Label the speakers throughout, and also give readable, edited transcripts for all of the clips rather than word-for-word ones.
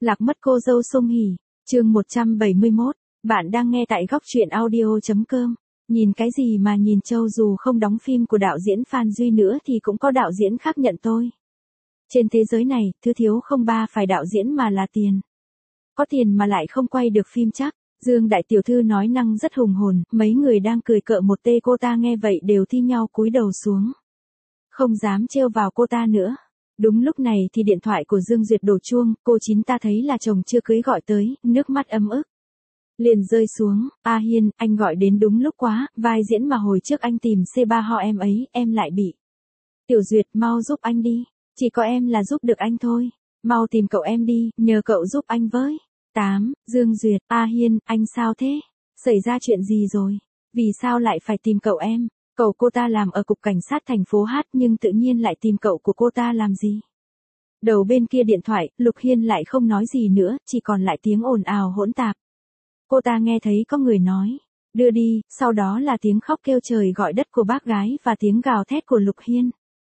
Speaker 1: Lạc mất cô dâu Song Hỷ, chương 171, bạn đang nghe tại góc truyện audio.com. Nhìn cái gì mà nhìn, Châu dù không đóng phim của đạo diễn Phan Duy nữa thì cũng có đạo diễn khác nhận tôi. Trên thế giới này, thứ thiếu không ba phải đạo diễn mà là tiền. Có tiền mà lại không quay được phim chắc. Dương đại tiểu thư nói năng rất hùng hồn, mấy người đang cười cợt một tê cô ta nghe vậy đều thi nhau cúi đầu xuống. Không dám trêu vào cô ta nữa. Đúng lúc này thì điện thoại của Dương Duyệt đổ chuông, cô Chín ta thấy là chồng chưa cưới gọi tới, nước mắt ấm ức. Liền rơi xuống, A Hiên, anh gọi đến đúng lúc quá, vai diễn mà hồi trước anh tìm C3 ho em ấy, em lại bị. Tiểu Duyệt, mau giúp anh đi, chỉ có em là giúp được anh thôi, mau tìm cậu em đi, nhờ cậu giúp anh với. 8. Dương Duyệt, A Hiên, anh sao thế? Xảy ra chuyện gì rồi? Vì sao lại phải tìm cậu em? Cậu cô ta làm ở cục cảnh sát thành phố Hát nhưng tự nhiên lại tìm cậu của cô ta làm gì? Đầu bên kia điện thoại, Lục Hiên lại không nói gì nữa, chỉ còn lại tiếng ồn ào hỗn tạp. Cô ta nghe thấy có người nói, đưa đi, sau đó là tiếng khóc kêu trời gọi đất của bác gái và tiếng gào thét của Lục Hiên.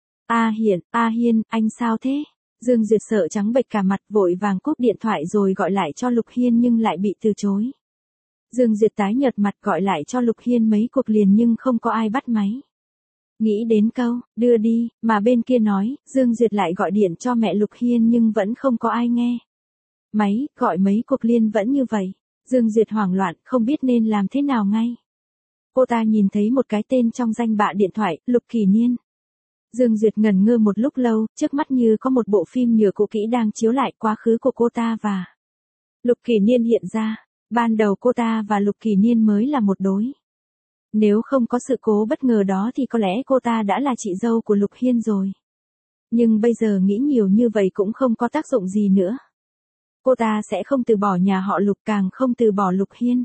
Speaker 1: A Hiên, anh sao thế? Dương Duyệt sợ trắng bệch cả mặt, vội vàng cúp điện thoại rồi gọi lại cho Lục Hiên nhưng lại bị từ chối. Dương Duyệt tái nhợt mặt gọi lại cho Lục Hiên mấy cuộc liền nhưng không có ai bắt máy. Nghĩ đến câu, đưa đi, mà bên kia nói, Dương Duyệt lại gọi điện cho mẹ Lục Hiên nhưng vẫn không có ai nghe. Máy, gọi mấy cuộc liên vẫn như vậy. Dương Duyệt hoảng loạn, không biết nên làm thế nào ngay. Cô ta nhìn thấy một cái tên trong danh bạ điện thoại, Lục Kỳ Niên. Dương Duyệt ngẩn ngơ một lúc lâu, trước mắt như có một bộ phim nhựa cũ kỹ đang chiếu lại quá khứ của cô ta và Lục Kỳ Niên hiện ra. Ban đầu cô ta và Lục Kỳ Niên mới là một đối. Nếu không có sự cố bất ngờ đó thì có lẽ cô ta đã là chị dâu của Lục Hiên rồi. Nhưng bây giờ nghĩ nhiều như vậy cũng không có tác dụng gì nữa. Cô ta sẽ không từ bỏ nhà họ Lục, càng không từ bỏ Lục Hiên.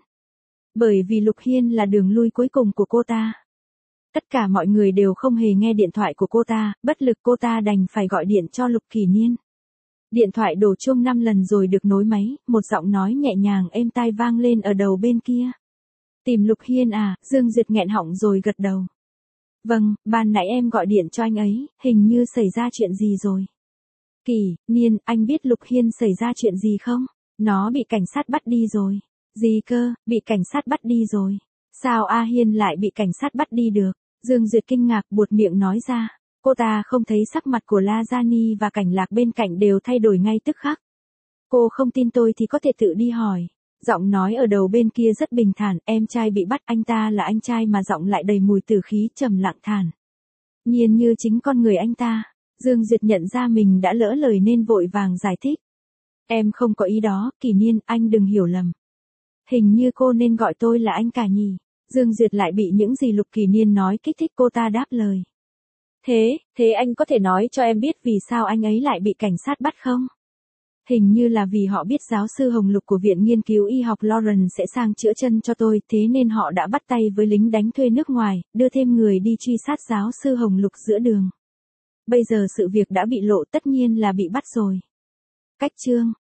Speaker 1: Bởi vì Lục Hiên là đường lui cuối cùng của cô ta. Tất cả mọi người đều không hề nghe điện thoại của cô ta, bất lực cô ta đành phải gọi điện cho Lục Kỳ Niên. Điện thoại đổ chuông 5 lần rồi được nối máy, một giọng nói nhẹ nhàng êm tai vang lên ở đầu bên kia. Tìm Lục Hiên à? Dương Duyệt nghẹn họng rồi gật đầu. Vâng, ban nãy em gọi điện cho anh ấy, hình như xảy ra chuyện gì rồi. Kỳ, Niên, anh biết Lục Hiên xảy ra chuyện gì không? Nó bị cảnh sát bắt đi rồi. Gì cơ, bị cảnh sát bắt đi rồi. Sao A Hiên lại bị cảnh sát bắt đi được? Dương Duyệt kinh ngạc buột miệng nói ra. Cô ta không thấy sắc mặt của La Giani và Cảnh Lạc bên cạnh đều thay đổi ngay tức khắc. Cô không tin tôi thì có thể tự đi hỏi. Giọng nói ở đầu bên kia rất bình thản, em trai bị bắt, anh ta là anh trai mà giọng lại đầy mùi tử khí, trầm lặng thản. Nhiên như chính con người anh ta. Dương Duyệt nhận ra mình đã lỡ lời nên vội vàng giải thích. Em không có ý đó, Kỳ Niên, anh đừng hiểu lầm. Hình như cô nên gọi tôi là anh cả nhỉ. Dương Duyệt lại bị những gì Lục Kỳ Niên nói kích thích, cô ta đáp lời. Thế anh có thể nói cho em biết vì sao anh ấy lại bị cảnh sát bắt không? Hình như là vì họ biết giáo sư Hồng Lục của Viện Nghiên cứu Y học Lawrence sẽ sang chữa chân cho tôi, thế nên họ đã bắt tay với lính đánh thuê nước ngoài, đưa thêm người đi truy sát giáo sư Hồng Lục giữa đường. Bây giờ sự việc đã bị lộ, tất nhiên là bị bắt rồi. Cách chương